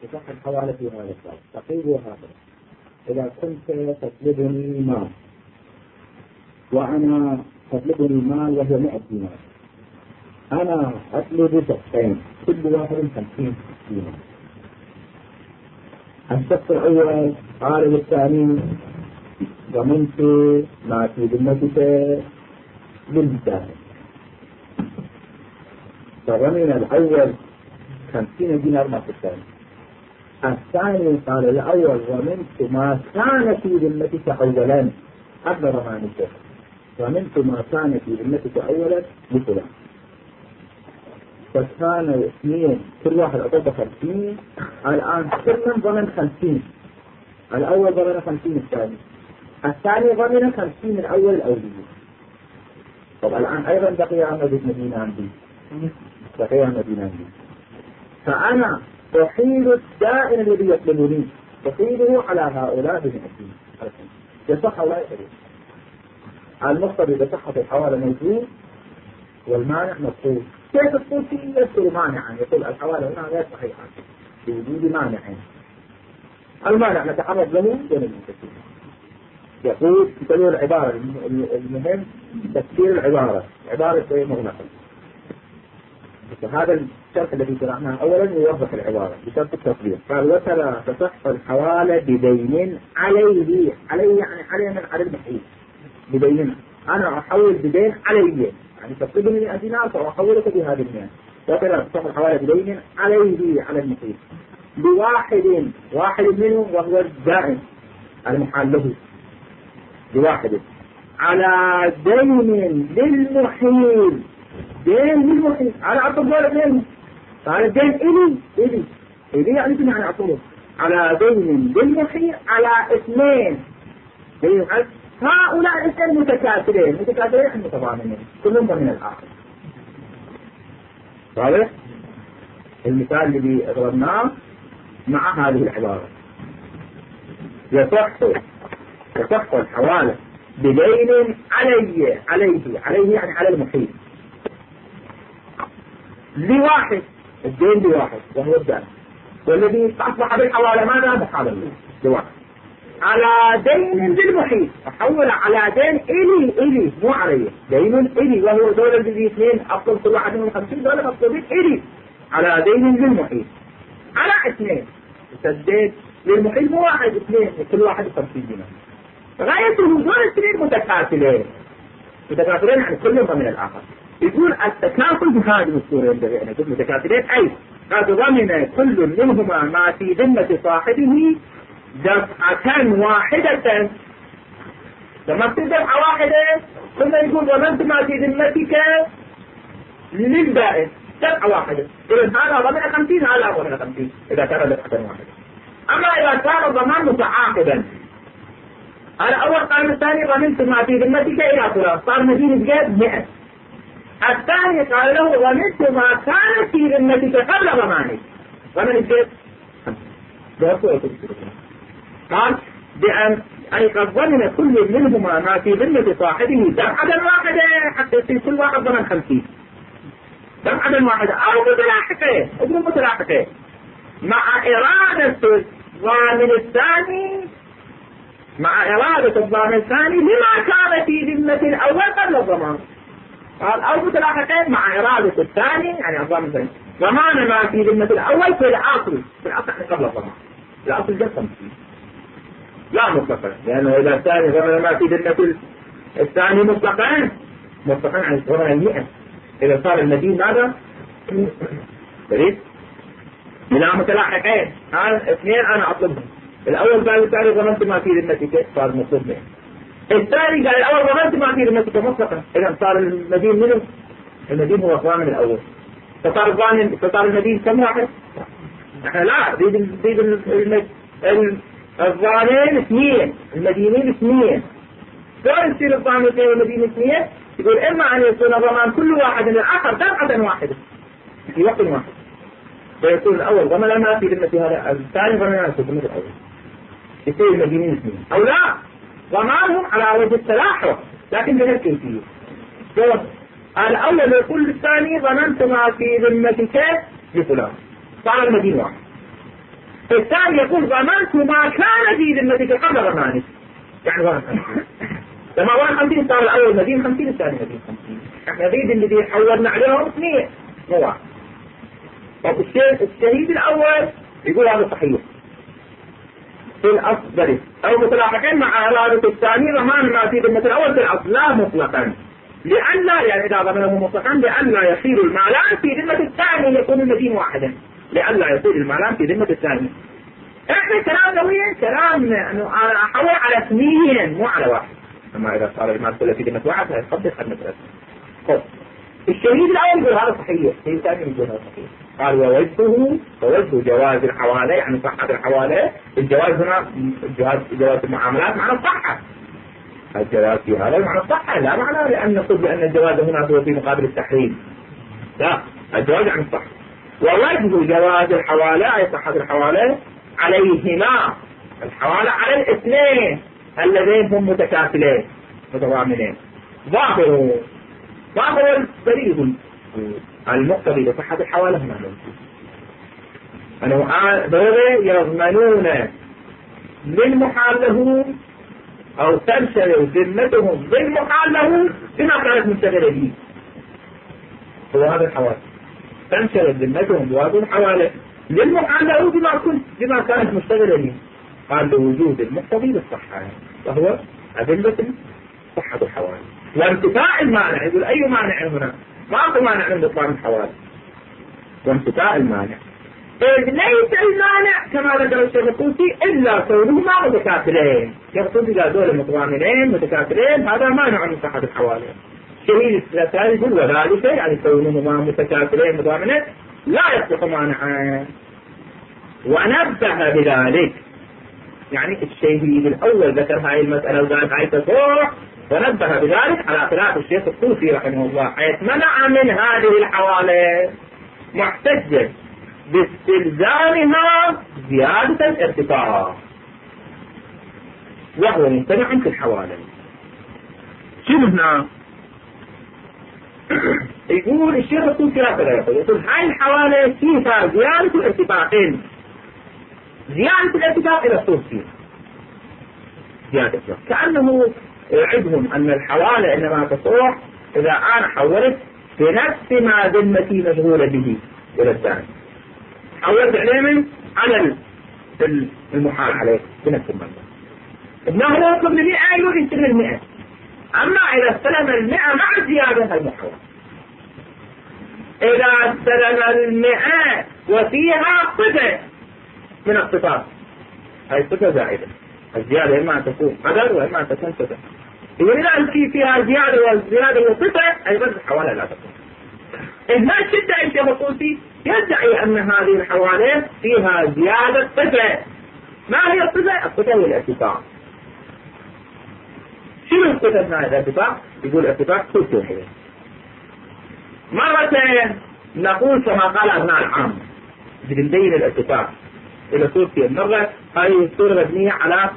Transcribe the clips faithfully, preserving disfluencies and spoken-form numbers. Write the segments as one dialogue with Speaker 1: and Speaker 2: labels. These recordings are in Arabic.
Speaker 1: تصح الحوالة في هذا الباب. تقول هكذا: إذا كنت تطلبني مال وأنا تطلبني المال وهو مئة دينار، أنا أطلب شخصين كل واحد خمسين دينار. الشخص الأول قال للثاني: ضمنت ما في ذمتك بالمساهل. فضمن الأول خمسين دينار ما في الثاني. الثاني قال الأول: ضمنت ما كان في ذمتك أولا قبل ضمانك، ضمنت ما كان في ذمتك أولا مثلا. فكان اثنين كل واحد أطلب خمسين. الآن كل ضمن خمسين. الأول ضمن خمسين الثاني، الثاني ضمن خمسين الأول الأولي. طب الآن أيضا بقي مدينة عندي، بقي مدينة عندي. فأنا أحيل الدائن الذي يطلبني، أحيله على هؤلاء بمئتين. يصح ولا يصح؟ المقتضي بصحة الحوالة موجود والمانع مطلوب. كيف تقول فيه يذكر مانعا؟ يقول الحوالة هنا غير صحيحة بوجود مانع. المانع نتعرض له دون المتكلم. يقول تقول العبارة المهم تفسير العبارة، عبارة مغلقة. هذا الشرط الذي شرعناه أولا يوضح العبارة بشرط التطبيق. قال: وتلا تصح الحوالة بدين عليه. عليه يعني عليه من على المحيط. بدين أنا أحول بدين عليه، يعني تطلبني مئة دينار فأحولك بهذه المئة. وتلا تصح الحوالة بدين عليه على المحيط بواحد، واحد منهم وهو الدائن المحال له، بواحد على دين للمحيل. دين للمحيل على عبد الله دين، فعلى الدين إلي إلي إلي يعني شنو يعني أقوله؟ على دين للمحيل على اثنين دين. هؤلاء الاثنين متكاثرين، متكاثرين يعني متضامنين كلهم من الآخر. واضح؟ المثال الذي ضربناه مع هذه العبارة: يصح يصح الحوالة بدين عليه. عليه عليه يعني على المحيط لواحد، الدين لواحد وهو الدائن، والذي أصبح بالحوالة ماذا؟ محال لواحد على دين للمحيط. أحول على دين إلي إلي مو عليه، دين إلي وهو دولة الذي اثنين أفضل كل واحد من خمسين دولة مطلوبين إلي على دين للمحيط على اثنين. الدين للمحيط مو واحد، اثنين كل واحد خمسين دينار. غايته دول الاثنين متكافلين، متكافلين يعني كلهم من الآخر. يقول التكافل بهذه الصورة ينبغي أن يكون متكافلين، أي قد ضمن كل منهما ما في ذمة صاحبه دفعة واحدة. لما تصير دفعة واحدة ثم يقول ضمنت ما في ذمتك للدائن دفعة واحدة. إذا هذا ضمن خمسين، هذا ضمن خمسين إذا كان دفعة واحدة. أما إذا كان الضمان متعاقدا، الأول قال الثاني ضمنت ما في ذمتك إلى فلان، صار مدين بجد مئة. الثاني قال له ضمنت ما كان في ذمتك قبل ضمانك، ضمن الجد قال بأن أي قد ضمن كل منهما ما في ذمة صاحبه دفعة واحدة حتى يصير كل واحد ضمن خمسين دفعة واحدة أو متلاحقة أو متلاحقة مع إرادة الضامن الثاني، مع إرادة الضامن الثاني لما كان في ذمة الأول قبل الضمان. قال أو متلاحقين مع إرادة الثاني يعني الضامن الثاني ضمان ما في ذمة الأول في الأصل، في الأصل قبل الضمان. الأصل جد خمسين لا مطلقا، لأنه إذا الثاني ضمن ما في ذمة الثاني مطلقا مطلقا عن ضمن المئة. إذا صار المدين ماذا؟ بريد لا متلاحقين. هذا اثنين أنا أطلبهم، الأول قال الثاني ضمنت ما في ذمتك صار مطلوب منه. الثاني قال الأول ضمنت ما في ذمتك مطلقا، إذا صار المدين منه المدين هو الضامن الأول، فصار الضامن فصار المدين كم واحد؟ احنا لا بيد بيد الضامنين اثنين، المدينين اثنين. شلون يصير الضامن اثنين والمدين اثنين؟ يقول إما أن يكون ضمان كل واحد من الآخر دفعة واحدة في وقت واحد، فيكون الأول ضمن ما في ذمة هذا، الثاني ضمن ما في ذمة الأول، يصير المدينين اثنين. أو لا ضمانهم على وجه التلاحق لكن بهذه الكيفية. الأول يقول الثاني ضمنت ما في ذمتك لفلان، صار المدين واحد. الثاني يقول ضمنت ما كان في ذمتك قبل ضمانك، يعني واحد خمسين. لما واحد خمسين صار الأول مدين خمسين الثاني مدين خمسين، احنا نريد اللي حولنا عليهم اثنين مو واحد. طب الشهيد الأول يقول هذا صحيح في الأصل بريء، أو متلاحقين مع إرادة الثاني ضمان ما في ذمة الأول في الأصل لا مطلقا، لأن لا يعني إذا ضمنه مطلقا لأن لا يصير المالان في ذمة الثاني يكون المدين واحدا، لأن لا يصير المالان في ذمة الثاني. احنا كلامنا وين كلام انه انا احول على اثنين مو على واحد، اما اذا صار المال كله في ذمة واحد هيقضي خدمة ثلاثة. طيب الشهيد الاول يقول هذا صحيح، الشهيد الثاني يقول هذا صحيح. قال ووجهه ووجه جواز الحوالة يعني صحة الحوالة، الجواز هنا جواز جواز المعاملات معنى الصحة، الجواز في هذا معنى الصحة، لا معنى لأن نقول بأن الجواز هنا هو في مقابل التحريم، لا الجواز عن الصحة. ووجه جواز الحوالة أي صحة الحوالة عليهما، الحوالة على الاثنين اللذين هم متكافلين متضامنين. ظاهر ظاهر الدليل المقتضي لصحة الحوالة هنا أنه يضمنون للمحال له أو تنشر ذمتهم بالمحال له بما كانت مشتغلة به، هو هذا الحوالة تنشر ذمتهم بهذه الحوالة للمحال له بما كنت بما كانت مشتغلة به. قال لوجود المقتضي للصحة وهو أدلة صحة الحوالة وانتفاء المانع. يقول أي مانع هنا؟ ما أكو مانع من إطلاق الحوالة وانتفاء المانع، إذ ليس المانع كما ذكر الشيخ الطوسي إلا كونهما متكافلين. الشيخ الطوسي قال دول متضامنين متكافلين هذا مانع من صحة الحوالة. شهيد الثالث يقول وذلك يعني كونهما متكافلين متضامنين لا يصلح مانعا. ونبه بذلك يعني الشهيد الأول ذكر هاي المسألة وقال هاي تصوح، ونبه بذلك على خلاف الشيخ الطوسي رحمه الله حيث منع من هذه الحوالة محتجا باستلزامها زيادة الارتفاع وهو ممتنع في الحوالة. شنو هنا؟ يقول الشيخ الطوسي هكذا يقول يقول هاي الحوالة فيها زيادة الارتفاعين، زيادة الارتفاع إلى الطوسي زيادة كأنه يعدهم أن الحوالة إنما تصلح إذا أنا حولت بنفس ما ذمتي مشغولة به إلى الثاني، حولت عليه من على المحال عليه بنفس المبلغ. ابنه لا يطلب المئة يقول يستلم المئة، أما إذا استلم المئة مع الزيادة المحول، إذا استلم المئة وفيها صفة من الصفات هاي الصفة زائدة، الزيادة إما أن تكون قدر وإما أن تكون صفة. يقول إذا في فيها زيادة والزيادة وصفة أيضا الحوالة لا تكون. إذا شدة الشيخ الطوسي يدعي أن هذه الحوالة فيها زيادة صفة. ما هي الصفة؟ الصفة هي الارتفاع. شنو الصفة هنا الارتفاع؟ يقول الارتفاع كل شيء. مرتين نقول كما قال أبناء العام بنبين الارتفاع إلى صورتين. مرة هذه الصورة مبنية على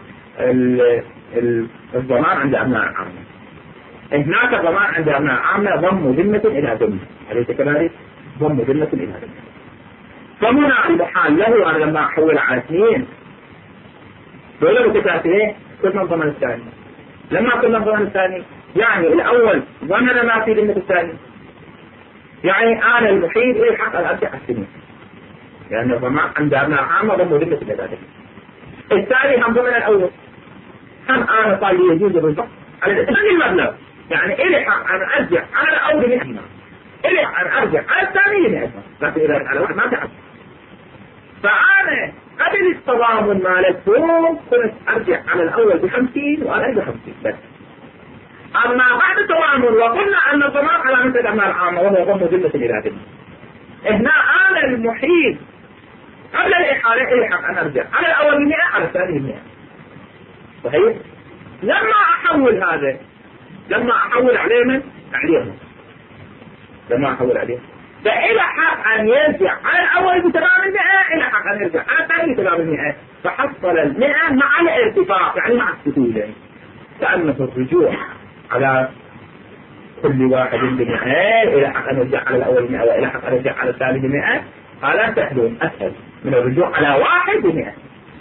Speaker 1: الضمان عند أبناء العام، هناك ضمان عند أبناء العام ضم ذمة إلى ذمة، أليس كذلك؟ ضم ذمة إلى ذمة. فهنا عند حال له أنا لما أحول على اثنين دولة متكافئين كل ضمن الثاني، لما كل ضمن الثاني يعني الأول ضمن ما في ذمة الثاني، يعني أنا المحيط إلى الحق أن أرجع السنين لأن الضمان عند أبناء العام ضم ذمة إلى ذلك. الثاني هم ضمن الأول، هم أنا قال لي يجوز الرجوع على الثاني المبلغ، يعني إلي حق أن أرجع على الأول بمئة، إلي حق أن أرجع على الثاني بمئة، لكن إذا على واحد ما تعب. فأنا قبل التضامن مالتهم كنت أرجع على الأول بخمسين وأنا بخمسين بس. أما بعد التضامن وقلنا أن الضمان على مثل أبناء العامة وهو ضم ذمة إلى ذمة، هنا أنا المحيط قبل الإحالة إلي حق أن أرجع على الأول بمئة على الثاني بمئة. صحيح؟ لما أحول هذا لما أحول عليه من عليهم لما أحول عليه فإلى حق أن يرجع على الأول بتمام المئة، إلى حق أن يرجع على الثاني بتمام المئة، فحصل المئة مع الارتفاع يعني مع السهولة، كأنه الرجوع على كل واحد بمئة إلى حق أن يرجع على الأول مئة وإلى حق أن يرجع على الثاني بمئة آلاف تحدون أسهل من الرجوع على واحد بمئة.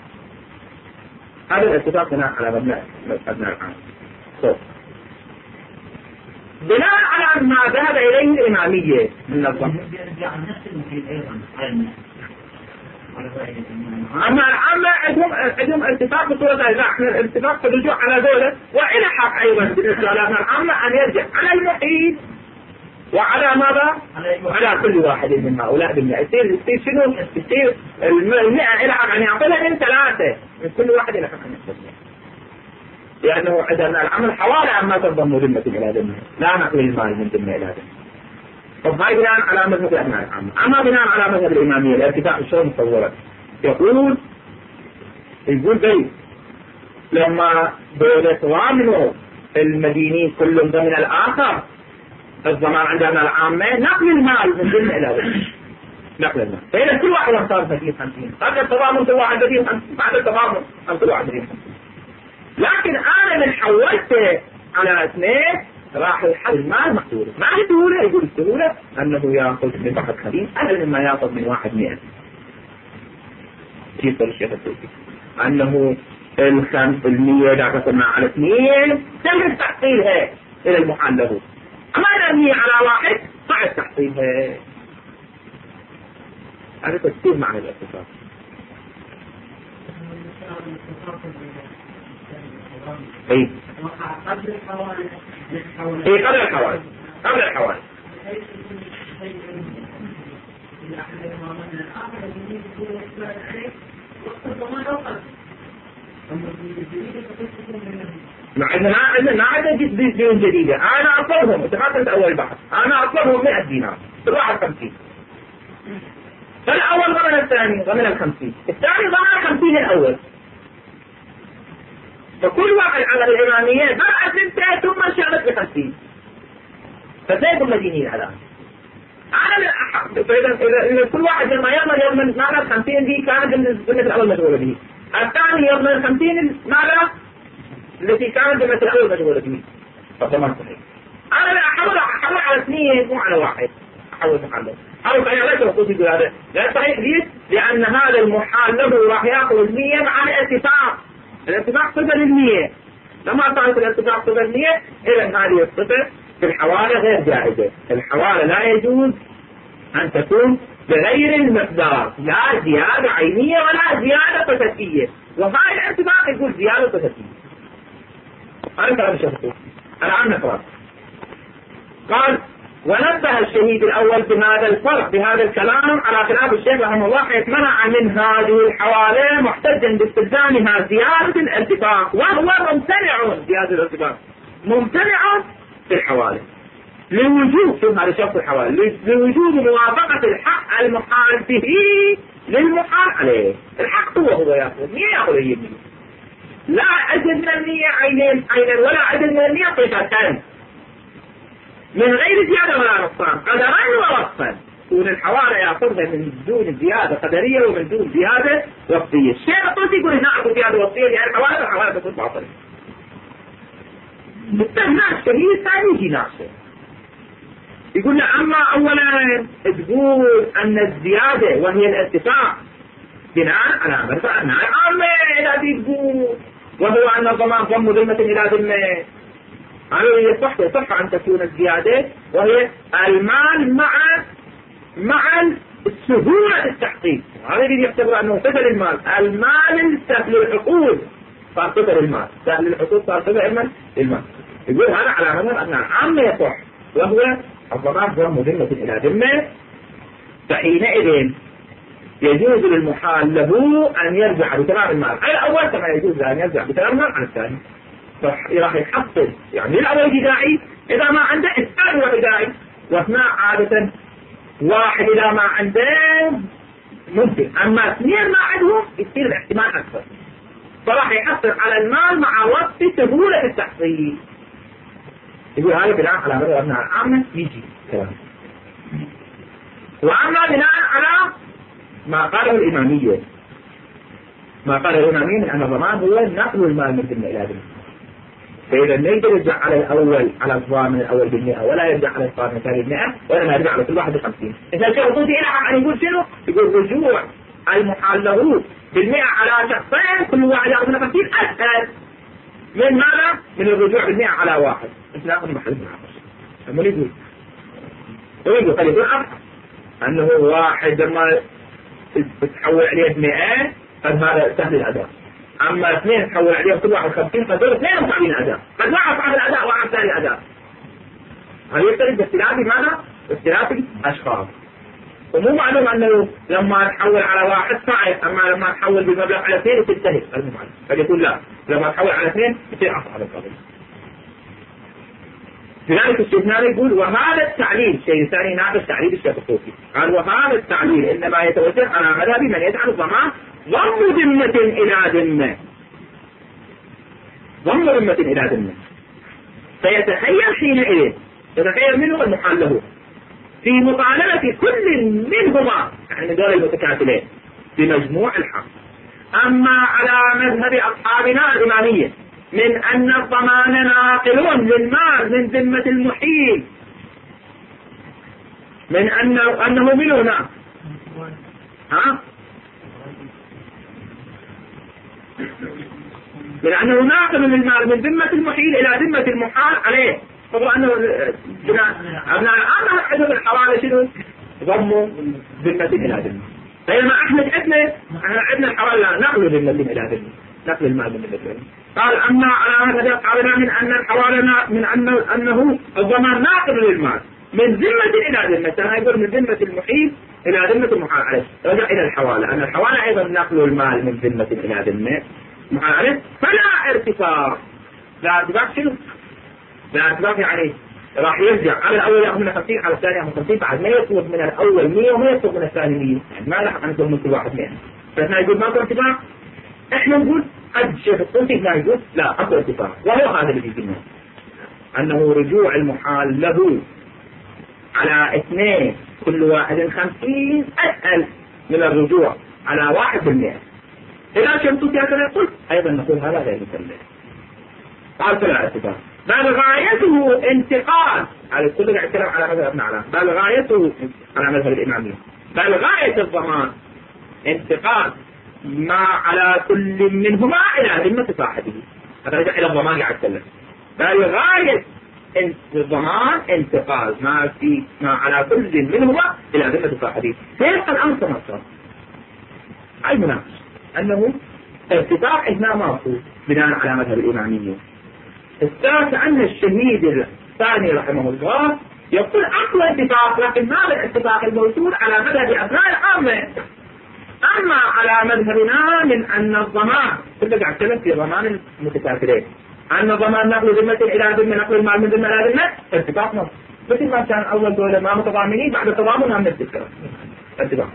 Speaker 1: هذا الاتفاق بناء على مبنى مبنى العام. بناء على ما ذهب إليه الإمامية من الضم. أما العامة عندهم عندهم اتفاق بصورة لا احنا الاتفاق في الرجوع على ذولا، وإلى حق أيضا بالنسبة لنا العامة أن يرجع على المحيط وعلى ماذا؟ على كل واحد من هؤلاء بالمئة. يصير يصير شنو؟ يصير المئة إلى حق أن يعطيها من ثلاثة من كل واحد إلى حق أن يعطيها. لأنه عندنا العمل حوالي عما تنضم ذمة إلى ذمة، لا نقل المال من ذمة إلى ذمة. طب هاي بناء على مذهب أبناء العامة. أما بناء على مذهب الإمامية الاتفاق شلون مصورة؟ يقول يقول بي لما بيتضامنوا المدينين كلهم ضمن الآخر الضمان عندنا العامة نقل المال من ذمة إلى ذمة. نقل المال. فإذا كل واحد صار بدين خمسين. قبل التضامن كل واحد بدين خمسين، بعد التضامن كل واحد بدين خمسين. لكن أنا من حولته على اثنين راح الحل المال محدودة. ما هي سهولة؟ يقول السهولة أنه يأخذ من واحد خمسين أقل مما يأخذ من واحد مئة. كيف الشيخ التوفيق؟ أنه الخمس المية إذا قسمنا على اثنين سهل تحصيلها إلى المحل له. أما إذا هي على واحد صعب تحصيلها. هذا تفسير معنى الاتفاق. اي قبل الحوالي اي قبل الحوالي قبل الحوالي عندنا عندنا عدد ديون جديدة. انا اطلبهم اتفقت اول بحث انا اطلبهم مئة دينار الواحد خمسين. فالاول ضمن الثاني ضمن الخمسين، الثاني ضمن الخمسين الاول. فكل واحد على الإمامية بعد انتهى ثم شغلت بخمسين. فزيد المدينين الآن. أنا من فإذا إذا كل واحد لما يضمن يضمن معنى الخمسين دي كانت بالنسبة الأول مشغولة به. الثاني يضمن الخمسين معنى التي كانت بالنسبة الأول مشغولة به. فضمان صحيح. أنا لا أحاول أحاول على اثنين مو على واحد. أحاول أحاول. أو صحيح ليس الخصوصي بهذا. لا صحيح ليش؟ لأن هذا المحال له راح يأخذ المية مع الاتفاق. الاتفاق صفر المية. لما صارت الاتفاق صفر المية إذا هذه الصفر في الحوالة غير جائزة. الحوالة لا يجوز أن تكون بغير المقدار، لا زيادة عينية ولا زيادة قسطية. وهذا الاتفاق يقول زيادة قسطية. هذا كلام الشيخ. الآن نقرأ. قال ونبه الشهيد الأول بهذا الفرق بهذا الكلام على خلاف الشيخ رحمه الله حيث منع من هذه الحوالة محتجا باستخدامها زيادة الاتفاق، وهو ممتنع زيادة الاتفاق ممتنع في الحوالة لوجود شوف هذا شرط الحوالة لوجود موافقة الحق المحال به للمحال عليه. الحق هو هو يأخذ مية يأخذ هي لا عدد من المية عينين عينين ولا عدد من المية قيفتان من غير زيادة ولا نقصان قدرا ووصفا. يكون الحوالة يأخذها من دون زيادة قدرية ومن دون زيادة وصفية. الشيخ الطوسي يقول هنا أخذ زيادة وصفية لأن الحوالة الحوالة تكون باطلة. بالتهناء الشهيد ثاني يجي ناقصه. يقول له أما أولا تقول أن الزيادة وهي الاتفاق بناء على مرفع أبناء العامة إلى تقول وهو أن الضمان ضم ذمة إلى ذمة. هذا يصح يصح أن تكون الزيادة وهي المال مع مع سهولة التحقيق. هذا اللي يعتبر أنه سهل المال. المال سهل الحقوق صار سهل المال، سهل الحقوق صار سهل المال. يقول هذا على مذهب أن العامة يصح وهو الضمان ضم ذمة إلى ذمة. فحينئذ يجوز للمحال له أن يرجع بتمام المال على الأول كما يجوز له أن يرجع بتمام المال على الثاني. راح يحصل يعني الأول بداعي إذا ما عنده الثاني بداعي، واثناء عادة واحد إذا ما عنده ممكن، أما اثنين ما عندهم يصير الاحتمال أكثر. فراح يحصل على المال مع وقت سهولة التحصيل. يقول هذا بناء على مذهب أبناء العامة يجي كلام. وأما بناء على ما قاله الإمامية ما قاله الإمامية من أن الضمان هو نقل المال من ذمة إلى ذمة. فإذا ما يقدر يرجع على الأول على الضامن الأول بالمئة ولا يرجع على الضامن الثاني بالمئة ولا يرجع على كل واحد بخمسين. إذا شرطوتي إلى أن يقول شنو؟ يقول رجوع المحال له بالمئة على شخصين كل واحد يأخذ من خمسين أسهل من ماذا؟ من الرجوع بالمئة على واحد. أنت ناخذ محل من عشر. من يقول؟ يقول قد يكون أفضل أنه واحد لما تحول عليه بمئة قد هذا سهل الأداء. أما اثنين تحول عليهم كل واحد خمسين فدول اثنين صعبين الأداء. قد واحد صعب الأداء وواحد ثاني الأداء. هل يختلف باختلاف ماذا؟ باختلاف الأشخاص. ومو معلوم أنه لما نحول على واحد صعب أما لما نحول بالمبلغ على اثنين تنتهي المعلم. قد يقول لا لما نحول على اثنين يصير أصعب القضية. لذلك الشيخ يقول وهذا التعليل شيء ثاني ناقش تعليل الشيخ الصوفي. قال وهذا التعليل إنما يتوجه على مذهب من يجعل الضمان ضم ذمة إلى ذمة. ضم ذمة إلى ذمة. فيتخيل حينئذ يتخيل منه المحال له في مطالبة كل منهما يعني من دول المتكافلين بمجموع الحق. أما على مذهب أصحابنا الإمامية من أن الضمان ناقل للمال من ذمة المحيل من أنه, أنه منه نعم ها من أنه ناقل للمال من ذمة المحيل إلى ذمة المحال عليه. طبعا أنه أبناء الآن حدود الحوالي شنو ضموا ذمة إلى ذمة. بينما احنا عندنا احنا عندنا الحوالي نقل ذمة إلى ذمة نقل المال من ذمة. قال أما على هذا قالنا من أن الحوالي من أنه أنه الضمان ناقل للمال من ذمة إلى ذمة. أنا يقول من ذمة المحيل إلى ذمة المحال عليه. رجع إلى الحوالي أن الحوالي أيضا نقل المال من ذمة إلى ذمة محال عليه فلا ارتفاع. لا ارتفاع شنو؟ لا ارتفاع يعني راح يرجع على الأول يأخذ من خمسين على الثاني يأخذ خمسين بعد ما يطلب من الأول مية وما يطلب من الثاني مية يعني ما لحق أن يطلب من كل واحد مية. فإحنا يقول ما أكو ارتفاع. إحنا نقول قد الشيخ الصوفي هنا يقول لا أكو ارتفاع وهو هذا اللي يجينا أنه رجوع المحال له على اثنين كل واحد خمسين أسهل من الرجوع على واحد بالمئة. إذا شمتوا هذا يقول أيضا نقول هذا غير مسلم. قال فلا ارتفاع بل غايته انتقال على كل قاعد يتكلم على مذهب ابن علاء بل غايته على مذهب الإمامية بل غاية الضمان انتقال ما على كل منهما إلى ذمة صاحبه. هذا رجع إلى الضمان قاعد يتكلم بل غاية الضمان انتقال ما في ما على كل منهما إلى ذمة صاحبه. فيبقى الأمر كما صار أي مناقش أنه ارتفاع هنا ماكو بناء على مذهب الإمامية. الثالث أن الشهيد الثاني رحمه الله يقول أقوى اتفاق لكن ما الاتفاق الموجود على مذهب أبناء العامة. أما على مذهبنا من أن الضمان كله قاعد يتكلم في ضمان المتكافلين أن ضمان نقل ذمة إلى ذمة نقل المال من ذمة إلى ذمة اتفاق نص مثل ما كان أول دولة ما متضامنين بعد التضامن هم نتذكر اتفاق.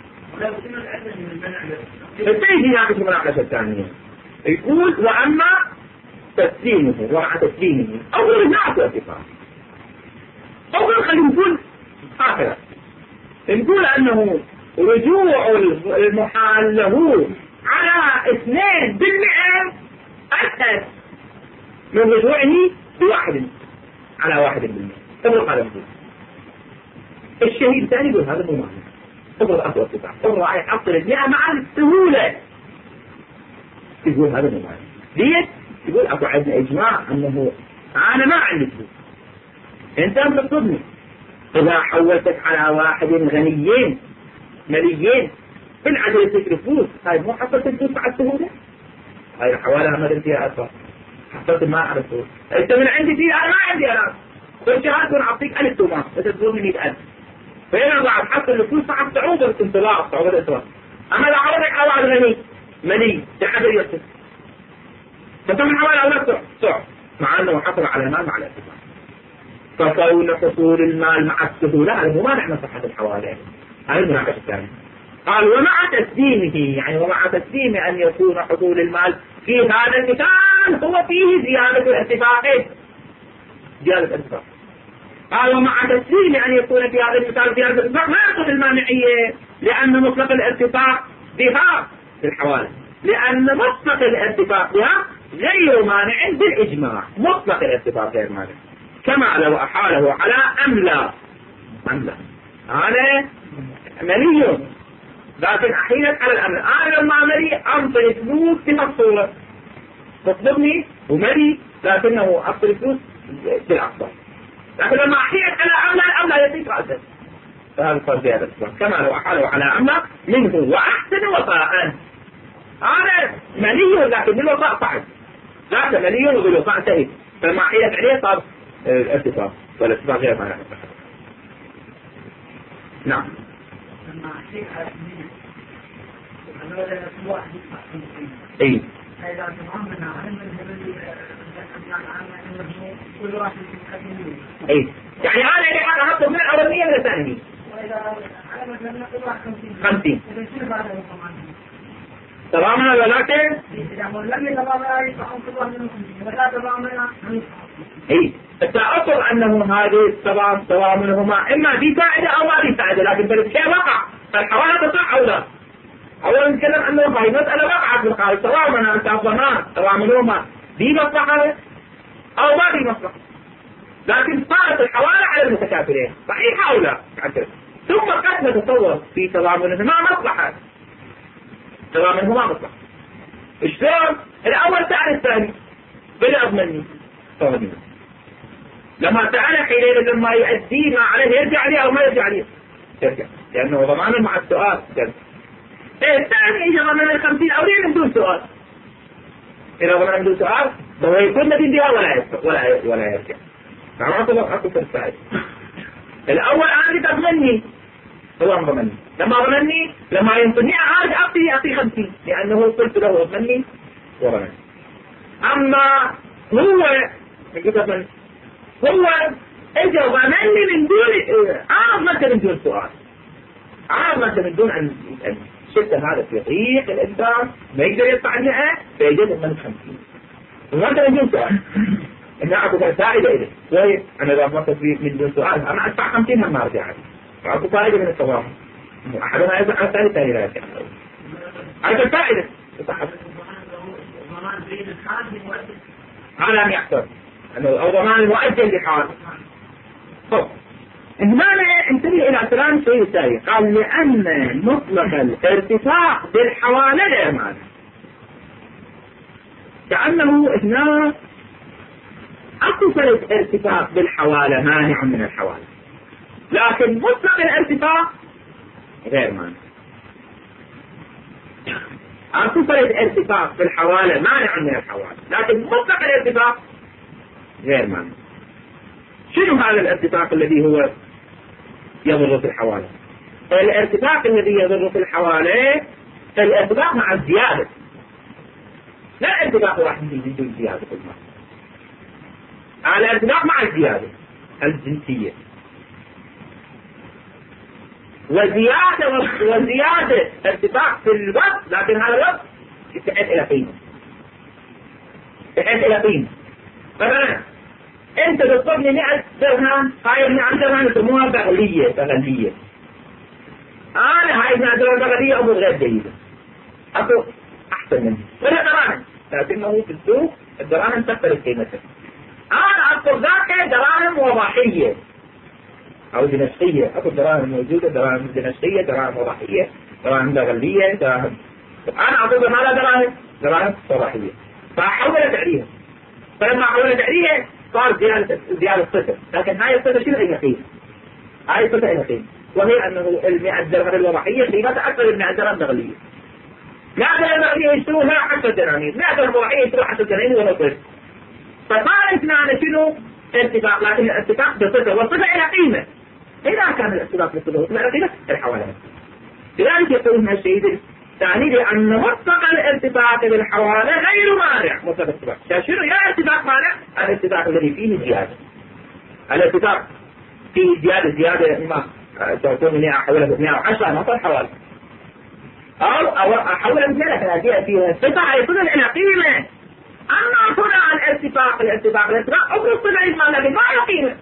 Speaker 1: الثاني يناقش المناقشة الثانية يقول وأما تسليمه ومع تسليمه أول نعت اتفاق أول خلينا نقول هكذا نقول أنه رجوع المحال له على اثنين بالمئة أسهل من رجوعه بواحد على واحد بالمئة. تقول هذا نقول الشهيد الثاني يقول هذا مو معنى تقول أقوى اتفاق تقول راح يحصل المئة مع السهولة يقول هذا مو معنى. ليش؟ يقول أكو عندنا إجماع أنه أنا ما عندي فلوس أنت بتطلبني إذا حولتك على واحد غنيين مليين في العدل تشري فلوس هاي مو حصلت الفلوس مع السهولة. هاي حوالها ما فيها أصلا حصلت ما على الفلوس. أنت من عندي فيه أنا ما عندي أنا كل شهر كون أعطيك ألف تومان بتدفعني مئة ألف فهنا بعد حصل الفلوس مع صعوبة الانطلاق صعوبة الانطلاق. أما لو حولتك على واحد غني ملي تحدر يصل فتمن حوالي أولاد صعب مع أنه حصل على المال مع الاتفاق. فكون حصول المال مع السهولة هذا مو مانع من صحة الحوالي. هذا المناقشة الثانية. قال ومع تسليمه يعني ومع تسليم أن يكون حصول المال في هذا المثال هو فيه زيادة الاتفاق زيادة الاتفاق. قال ومع تسليم أن يكون في هذا المثال زيادة الاتفاق ما يقصد المانعية لأن مطلق الاتفاق بها في الحوالي لأن مطلق الاتفاق بها غير مانع بالإجماع، مطلق الارتباط غير مانع، كما لو أحاله على أملا. أملا أنا ملي لكن أحيلت على الأمل، أنا لما ملي أنطي فلوس بمقصورة، تطلبني وملي لكنه أعطي فلوس بالأقصى، لكن لما أحيلت على أملا الأملا يطيق رأسه، فهذا صار زيادة. كما لو أحاله على أملا منه وأحسن وفاء، أنا ملي لكن بالوفاء صعب، لكن ملي وبالوفاء سهل، فلما أحيلت عليه صار ارتفاع والارتفاع غير مانع. نعم.
Speaker 2: لما أحيل على أملا هذا واحد
Speaker 1: اي
Speaker 2: إذا تضامن علم كل واحد
Speaker 1: اي يعني انا اللي انا هطلب من الاولانيه من الثانيه
Speaker 2: واذا علم لم كل واحد
Speaker 1: خمسين
Speaker 2: اذا شنو بعد طبعا
Speaker 1: تماما ولكن
Speaker 2: اذا لم يتضامن يصحون كل واحد منهم ولا تضامن
Speaker 1: اي التأثر انه هذه التضامن تضامنهما اما في فائده او ما في فائده، لكن بالشيء وقع فالحوالة تصح او لا. أولا نتكلم عنه هاي مسألة وقعت في الخارج، سواء من أنت الضمان تضامنهما في مصلحة أو ما في مصلحة، لكن صارت الحوالة على المتكافلين صحيح أو لا. ثم قد نتصور في تضامنهما مصلحة، تضامنهما مصلحة. شلون؟ الأول سأل الثاني بلا أضمني تضامنه، لما سأل حينئذ لما يؤدي ما عليه يرجع لي أو ما يرجع لي يرجع، لأنه ضمانه مع السؤال كذا. الثاني إذا ضمن الخمسين أو ليه بدون سؤال، إذا ضمن بدون سؤال فهو يكون مدين بها ولا ولا ولا يرجع. فما أصل أصل الفائدة. الأول أنا تضمني هو ضمني، لما ضمني لما ينطني عاد أعطي أعطي خمسين لأنه قلت له ضمني وضمني. أما هو يقول هو إذا ضمني من دون أنا ضمنت من دون سؤال، أنا ضمنت من دون أن شدة هذا في طريق الإنسان ما يقدر يدفع المئة فيجب من خمسين. وما من دون سؤال إن أعطوا فائدة إليه طيب أنا إذا ضمنت من دون سؤال أنا أدفع خمسين هم ما أرجع عليه، أعطوا فائدة من التضامن، أحدنا يدفع على الثاني الثاني لا يرجع. هذا الفائدة هذا لم يحصل أو ضمان المؤجل لحال. طب هنا انتبه إلى كلام الشيء التالي، قال لأن مطلق الارتفاع بالحوالة غير مانع، كأنه هنا أقصد الارتفاع بالحوالة مانع من الحوالة، لكن مطلق الارتفاع غير مانع. أقصد الارتفاع بالحوالة مانع من الحوالة، لكن مطلق الارتفاع غير مانع. شنو هذا الارتفاع الذي هو يضر في الحوالة؟ الارتفاع الذي يضر في الحوالة الارتفاع مع الزيادة، لا ارتفاع واحد بدون زيادة في الماء، الارتفاع مع الزيادة الجنسية، وزيادة وزيادة ارتفاع في الوقت، لكن هذا الوقت يتحد إلى قيمة، يتحد إلى قيمة. مثلا انت تطلبني مئة درهم، هاي مئة درهم يسموها بغلية بغلية، انا هاي مئة درهم بغلية ابو غير جيدة، اكو احسن مني ولا دراهم، لكنه في السوق الدراهم تختلف قيمتها. انا اطلب ذاك دراهم وضاحية او دمشقية، اكو دراهم موجودة، دراهم دمشقية، دراهم وضاحية، دراهم بغلية، دراهم انا اطلب ماذا دراهم دراهم وضاحية، فاحولت عليها، فلما حولت عليها صار زيادة زيادة صفر، لكن هاي الصفر شنو هي قيمة؟ هاي الصفر هي قيمة، وهي أنه المئة درهم الوضعية قيمتها أكثر من مئة درهم بغلية. مئة درهم بغلية يشتروها عشرة دنانير، مئة درهم وضعية يشتروها عشرة دنانير ولا صفر. فصار معنا شنو؟ ارتفاع، لكن الارتفاع بصفر والصفر إلى قيمة. إذا كان الارتفاع بصفر والصفر إلى قيمة الحوالة. لذلك يقول هنا الشيء الثاني لأن مطلق الارتفاع بالحوالة غير مانع. مطلق الارتفاع شنو يا ارتفاع مانع؟ الارتفاع الذي فيه زيادة، الارتفاع فيه زيادة زيادة ما تكون مئة أحولها مئة وعشرة نقطة حوالي، أو أو أحولها مئة ثلاثين فيها ارتفاع يصل إلى قيمة. أما هنا الارتفاع الارتفاع الارتفاع أبرز طلع المال لكن ما له قيمة.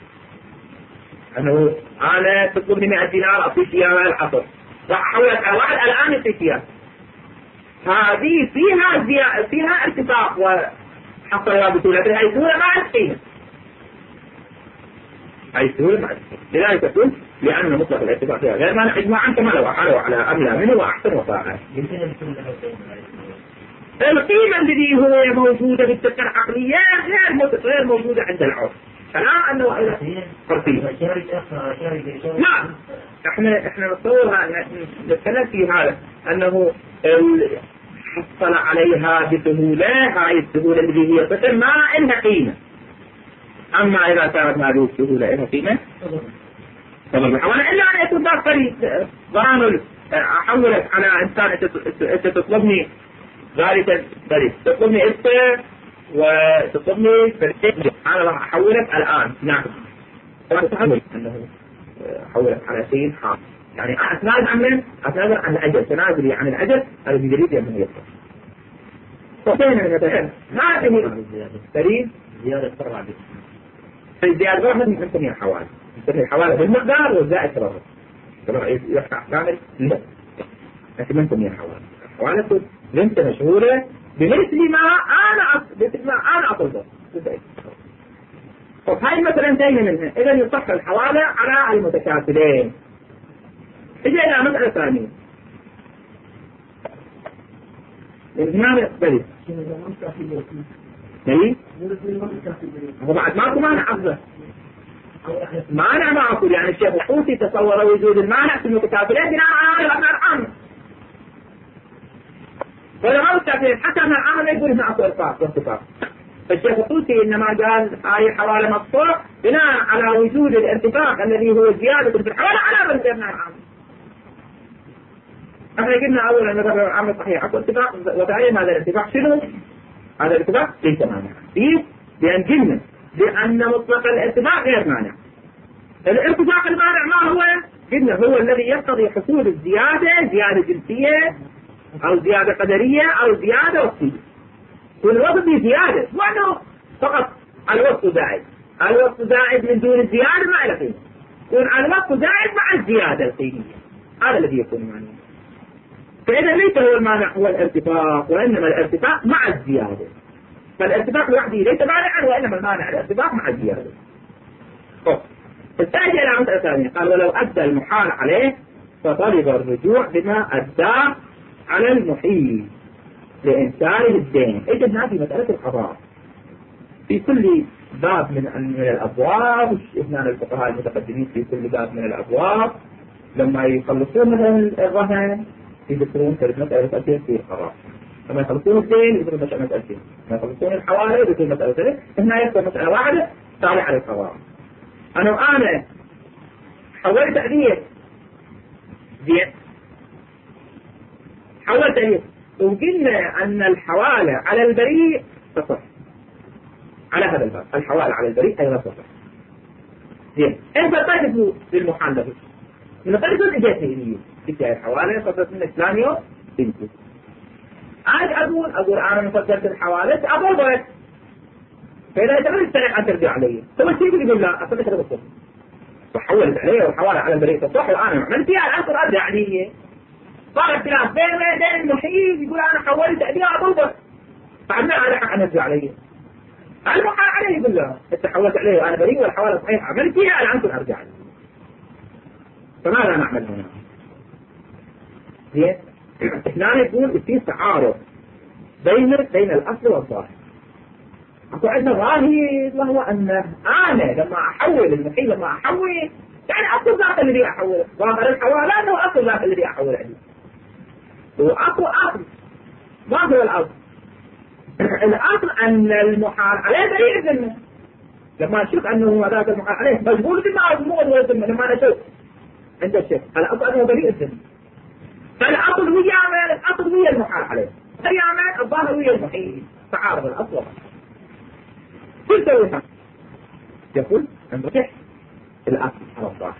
Speaker 1: أنه أنا تطلبني مئة دينار أعطيك إياها الحصر، راح أحولك على واحد الآن يعطيك إياه، هذه فيها زي... فيها ارتفاق وحصل بسهولة، هاي سهولة مع القيمة، هاي سهولة مع القيمة. لذلك تقول لأن مطلق الارتفاق فيها غير مانع إجماعا كما لو على على أملا منه وأحسن وفاء. القيمة الذي هو موجودة في التلك العقلية غير غير موجودة عند العرف. كلام أنه فرقية. لا احنا احنا نتصورها نتكلم في هذا أنه حصل عليها بسهولة، هاي السهولة التي هي صفر ما إلها قيمة. أما إذا كانت هذه السهولة إلها قيمة طبعا وأنا إلا أن يكون ذا فريق ضران أحولك على إنسان أنت تطلبني ذلك فريق تطلبني أنت وتطلبني فريق أنا راح أحولك الآن. نعم أنه أحولك على شيء حاضر، يعني أتنازل عن من؟ أتنازل عن الأجل، تنازلي عن الأجل الذي يريد أن يصل. وبين مثلا هذه فريق زيادة فرع به. الزيادة فرع من نسميها حوالي، نسميها حوالي بالمقدار والزائد فرع. طبعا يفتح كامل لا، لكن ما نسميها حوالي. حوالي تقول لنت مشهورة بمثل ما أنا بمثل ما أنا أطلبه. طب هاي مثلا انتهينا منها، إذا يصح الحوالة على المتكافلين. إجي إلى مسألة ثانية. الإمام بلي. بلي؟ هو بعد ماكو مانع أفضل. مانع ما أقول يعني الشيخ الحوثي تصور وجود المانع في المتكافلين بناء على الأمر العام. وإذا ما متكافلين حتى أن العام لا يقول هنا أكو إرفاق واتفاق. فالشيخ الطوسي إنما قال هاي حوالة مقصورة بناء على وجود الارتفاق الذي هو زيادة في الحوالة على من غيرنا العام. احنا قلنا أولا أن هذا العام صحيح أكو ارتفاق، وتعين هذا الارتفاق شنو؟ هذا الارتفاق ليس مانع. ليش؟ لأن قلنا لأن مطلق الارتفاق غير مانع. الارتفاق المانع ما هو؟ قلنا هو الذي يقتضي حصول الزيادة، زيادة جنسية أو زيادة قدرية أو زيادة وقتية. والوصف بزيادة وأنه فقط الوصف زائد، الوصف زائد من دون الزيادة ما له قيمة، والوصف زائد مع الزيادة القيمية، هذا الذي يكون معنى. فإذا ليس هو المانع هو الارتفاق، وإنما الارتفاق مع الزيادة. فالارتفاق لوحده ليس مانعا، وإنما المانع الارتفاق مع الزيادة. الثاني إلى مسألة ثانية قال ولو أدى المحال عليه فطلب الرجوع بما أدى على المحيل لإنسان الدين. إجدنا في مسألة القضاء في كل باب من من الأبواب. اثنان الفقهاء المتقدمين في كل باب من الأبواب لما يخلصون مثلا الرهن يذكرون مسألة الدين في القضاء، لما يخلصون الدين يذكرون مسألة الدين، لما يخلصون الحوالي يذكرون مسألة الدين. هنا يذكر مسألة واحدة تعالى على القضاء. أنا أنا حولت أدية زين، حولت أدية وقلنا أن الحوالة على البريء تصح على هذا الباب، الحوالة على البريء أيضا تصح. زين إيه بطلت للمحال له من طريق الإجازية في الحوالة صفت من إسلامية بنتي. أنا أقول أقول أنا مفضلت الحوالة أقول بس فإذا يتمنى السريع أن ترجع علي ثم الشيء يقول لا أصدق هذا بالصف فحولت عليه والحوالة على البريء تصح وأنا عملت فيها الأنصر أرجع علي. صار اختلاف بين وبين المحيط يقول أنا حولت عليه أقول بس فعندنا على حق أن أرجع علي. المحال عليه يقول لا أنت حولت عليه وأنا بريء والحوالة صحيحة عملت فيها الأنصر أرجع علي. فماذا نعمل هنا؟ زين اثنان يقول في تعارض بين بين الأصل والظاهر. أقول عندنا ظاهر وهو أن أنا لما أحول المحيط لما أحول يعني أصل ذاك الذي أحول ظاهر الحوالة أنه أصل ذاك الذي أحول عليه وأصل أصل ما هو الأصل؟ الأصل أن المحال عليه بريء الذمة. لما نشوف أنه ذاك المحال عليه مجبول بالمعروف مو مجبول بالذمة. لما نشوف عند الشيخ الأصل أنه بريء الذمة، فالأصل ويا عمل الأصل ويا المحال عليه هي عمل الظاهر ويا المحيط تعارض الأصل كل سويها يقول أن رجح الأصل على الظاهر.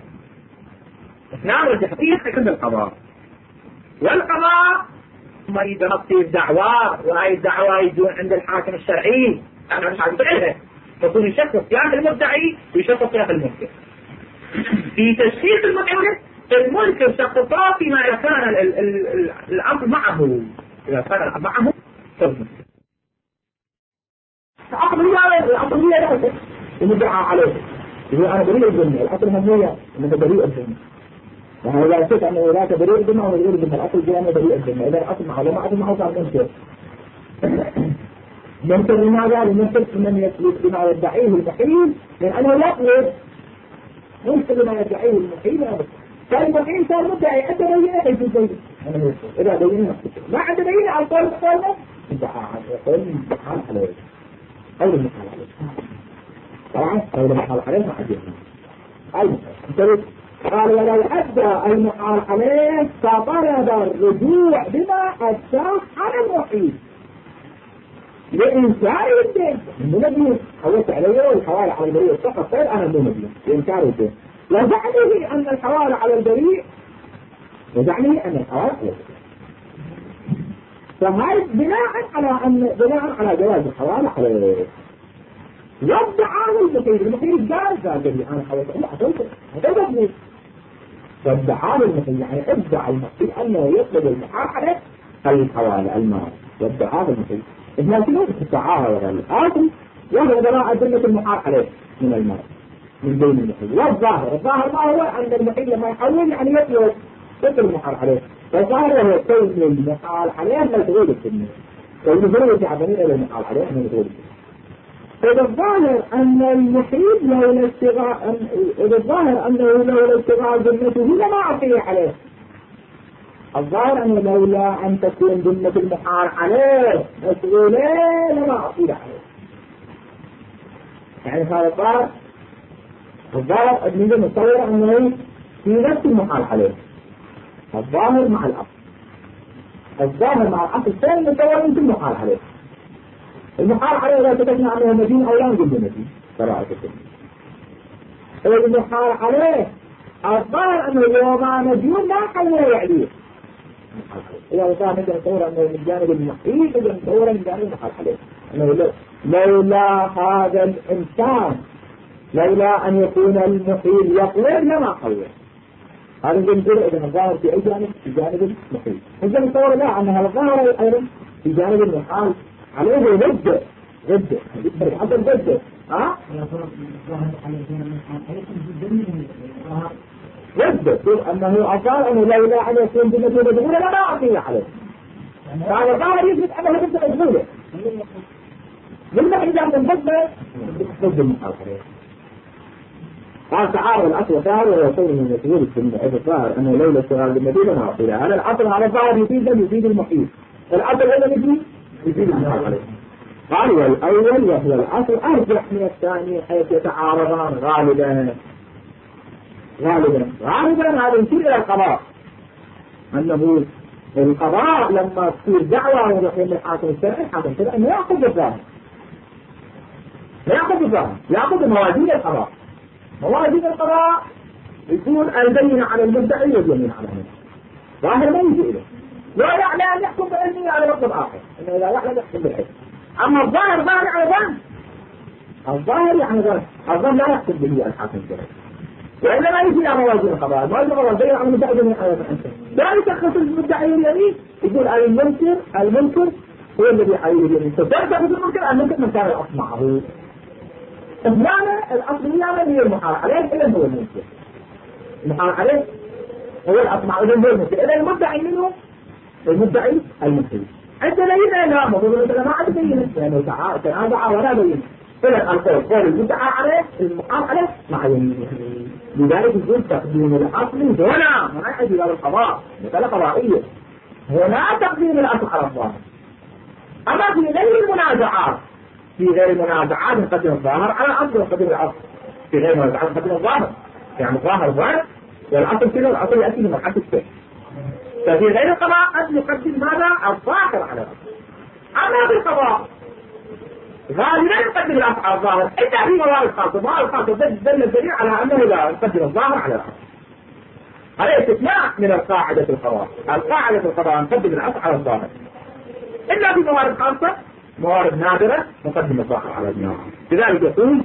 Speaker 1: اثنان رجح فيه حكم القضاء والقضاء ما يدرسي الدعوة وهي الدعوة يجون عند الحاكم الشرعي أنا مش عارف إيه فكون يشخص سياق المدعي ويشخص سياق المنكر. في تشخيص المدعي المنكر شخصه فيما إذا كان الأمر معه إذا كان معه تظلم. العقلية العقلية لا المدعى عليه إذا أنا بريء الذمة، الأصل همية أنه بريء الذمة، وهذا لا شك أنه لا بريء الذمة أو غير الذمة، الأصل جاءنا بريء الذمة. إذا الأصل معه لما أصل معه صار منكر. منكر لماذا؟ لمنكر من يثبت بما يدعيه المحيل لأنه لا يقبل. منكر لما يدعيه المحيل لا يقبل. فالمحيل صار مدعي عنده بينة يجوز بينة. إذا بينة ما عنده بينة على القول القول ادعى يقول محال عليه قول المحال عليه. طبعا قول المحال عليه ما حد يفهم. أي قال ولو أدى المحال عليه فطلب الرجوع بما أدى على المحيل لإنكار الدين من مدين حولت عليه والحوالي على البريء الصحة صير أنا مو مدين لإنكار الدين وزعني أن الحوالي على البريء وزعني أن الحوالي على البريء. فهذا بناء على أن بناء على جواز الحوالي على يبدأ على المحيل. المحيل قال قال لي أنا حولت لا حولت هذا بدي يبدأ على المحيل يعني ابدع المحيل أنه يطلب المحال عليه الحوالي المال يبدأ على المحيل. إذن كله التعارض الآخر وهو دراء أدلة المحال عليه من المال من بين المحيل. والظاهر الظاهر ما هو أن المحيل لما يحول يعني يطلب يطلب المحال عليه. فالظاهر هو كون المحال عليه مشغول السنة كون مجرد يعبنين إلى المحال عليه من مشغول السنة. إذا الظاهر أن المحيل لولا اشتغال إذا الظاهر أنه لولا اشتغال ذمته لما أعطيه عليه. الظاهر أنه لولا أن تكون ذمة المحال عليه مشغولين لما أعطيه عليه. يعني هذا الظاهر الظاهر أجل متصور أنه في نفس المحال عليه. الظاهر مع الأصل الظاهر مع الأصل الثاني متصور أنه المحال عليه. المحال عليه لا تتجمع عنه مدين أو لا نقول مدين قراءة الكلمة. إذا المحال عليه الظاهر أنه لو ما مدين لا حول عليه. إذا كان مثل تصور أنه من جانب المحيط إذا تصور من جانب المحال عليه أنه لولا هذا الإنسان لولا أن يكون المحيط يطلب لما حول. هذا ينظر إذا الظاهر في أي جانب في جانب المحيط. إذا تصور لا أن هذا الظاهر أيضا في جانب المحال عليه ضد ضد يقدر يحصل ضد ها ضد يقول انه اصلا انه لولا ان يكون بمثل مجهوله لا اعطيه عليه. هذا ظاهر يثبت انه ضد مجهوله لما اذا من ضد ضد المحاضره. قال تعالى الاصل وثار ويقول من يقول في الظاهر انه لولا اشتغال بالمدينه ما اعطيه. هذا الاصل على الظاهر يفيد يفيد المحيط. الاصل هذا يفيد يفيد المحاضره. قال والأول وهو الأصل أرجح من الثاني حيث يتعارضان غالبا غالبا غالبا هذا يشير إلى القضاء أنه القضاء لما تصير دعوة ونحن الحاكم الشرعي الحاكم الشرعي أنه يأخذ بالظاهر لا يأخذ بالظاهر يأخذ موازين القضاء. موازين القضاء يكون البينة على المدعي واليمين على المدعي. ظاهر ما يجي إليه لا يعني أن يحكم بالعلمية على مطلب آخر إنه لا يعلم يحكم بالعلم. أما الظاهر ظاهر على ظاهر الظاهر يعني ظاهر الظاهر لا يحكم به الحاكم الشرعي وإنما يجي على موازين القضاء. موازين القضاء بين على المدعي واليمين على المدعي لا يشخص المدعي واليمين يقول على المنكر المنكر هو الذي عليه اليمين. فترتبط المنكر المنكر من كان الأصل معه. إثنان الأصل هي المحال عليه إذن هو المنكر. المحال عليه هو الأصل معه إذن هو المنكر. إذن المدعي منه المدعي المنكر. أنت بينه لا مفروض أنت ما عاد بينه لأنه تنازع ولا بينه. إذن القول قول المدعى عليه المحال عليه مع يمينه. لذلك يقول تقديم الأصل هنا ما يحتاج إلى القضاء مسألة قضائية. هنا تقديم الأصل على الظاهر. أما في غير المنازعات في غير المنازعات نقدم الظاهر على الأصل ونقدم الأصل. في غير المنازعات نقدم الظاهر يعني الظاهر ظاهر والأصل كذا الأصل يأتي من مرحلة الشيء. ففي غير القضاء قد نقدم ماذا؟ الظاهر على الأصل. أما في القضاء غالبا نقدم الأصل على الظاهر إلا في موارد خاصة. موارد خاصة دل الدليل على أنه لا نقدم الظاهر على الأصل. هذا استثناء من القاعدة في القضاء. القاعدة في القضاء نقدم الأصل على الظاهر إلا في موارد خاصة موارد نادرة نقدم الظاهر على الظاهر. لذلك يقول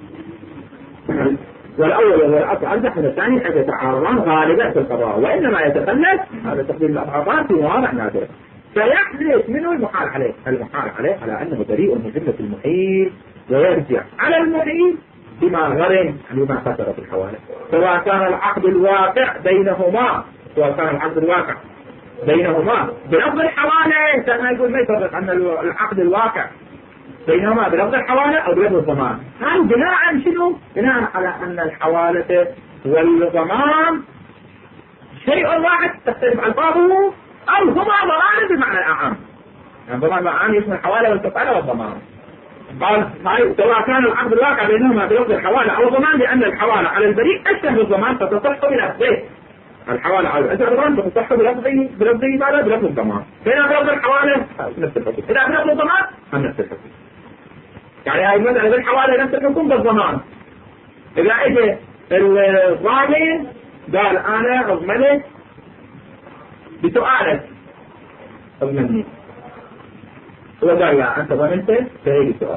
Speaker 1: والأول والأصل أرجح من الثاني حيث يتعارضان غالبا في القضاء وإنما يتخلف هذا تقديم الأضعافات في مواضع نادرة. فيحدث منه المحال عليه، المحال عليه على أنه بريء من ذمة المحيل، ويرجع على المحيل بما غرم بما خسر في الحوالة، سواء كان العقد الواقع بينهما سواء كان العقد الواقع بينهما بلفظ الحوالة. كان يقول ما يفرق عن العقد الواقع بينهما بلفظ الحوالة أو بلفظ الضمان. هذا بناء عن شنو؟ بناء على أن الحوالة والضمان شيء واحد تختلف ألفاظه، أو هما ضمان بمعنى الأعام. يعني ضمان الأعام يشمل الحوالة والكفالة والضمان. قال هاي سواء كان العقد الواقع بينهما بلفظ الحوالة أو الضمان، لأن الحوالة على البريء أشبه بالضمان فتصح بلفظه. الحوالة على الضمان فتصح بلفظه بلفظه ماذا؟ بلفظ الضمان. بينما بلفظ الحوالة نفس الحكم، إذا بلفظ الضمان نفس الحكم. يعني هاي مثلا بالحوالة نفس الحكم بالضمان. إذا إجى الضامن قال أنا أضمنك بسؤالك أضمني، هو قال لا أنت ضمنت فهي سؤال.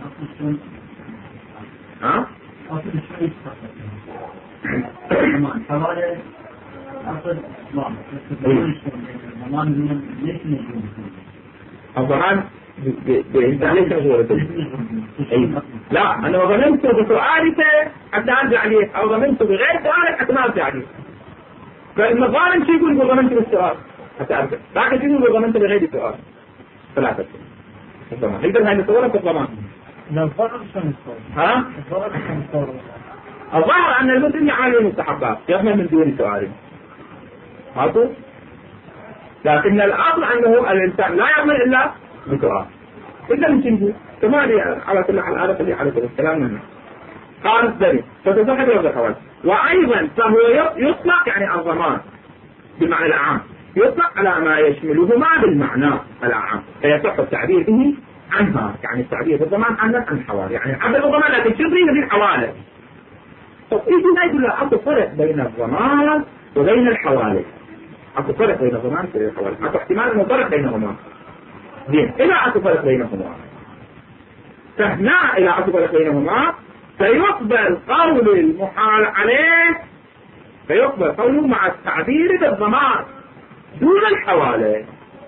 Speaker 1: ها؟
Speaker 3: أصل شيء حوالي أصل ضمان، الضمان ليش نجوم؟
Speaker 1: الضمان انت ليش مشغول؟ لا انا ضمنته بسؤالك حتى ارجع عليك، او ضمنته بغير سؤالك حتى ما ارجع عليك. فالمظالم شو يقول ضمنت بالسؤال حتى ارجع، لكن شو يقول ضمنت بغير سؤال ثلاثة الضمان. يقدر هاي نصورها في الضمان.
Speaker 3: لا الضرر شنو يصور؟
Speaker 1: ها؟
Speaker 3: الضرر شنو يصور؟
Speaker 1: الظاهر ان المسلم يعاني من المستحقات يضمن من دون سؤال. عرفتوا؟ لكن الاصل انه الانسان لا يضمن الا بسؤال. إذا نجيبه كما على كل حال هذا اللي على كل الكلام منه. قال الدليل فتصح بلفظ الحوالة، وأيضا فهو يطلق يعني الضمان بمعنى العام، يطلق على ما يشملهما بالمعنى العام، فيصح التعبير به عنها، يعني التعبير بالضمان عنها عن الحوالة، يعني عبر الضمان لكن شو فيه الحوالة. طب يجي ما يقول له أكو فرق بين الضمان وبين الحوالة، أكو فرق بين الضمان وبين الحوالة، أكو احتمال أنه فرق بينهما. زين إذا أكو فرق بينهما، فهنا إذا أكو فرق بينهما فيقبل قول المحال عليه، فيقبل قوله مع التعبير بالضمان دون الحوالة.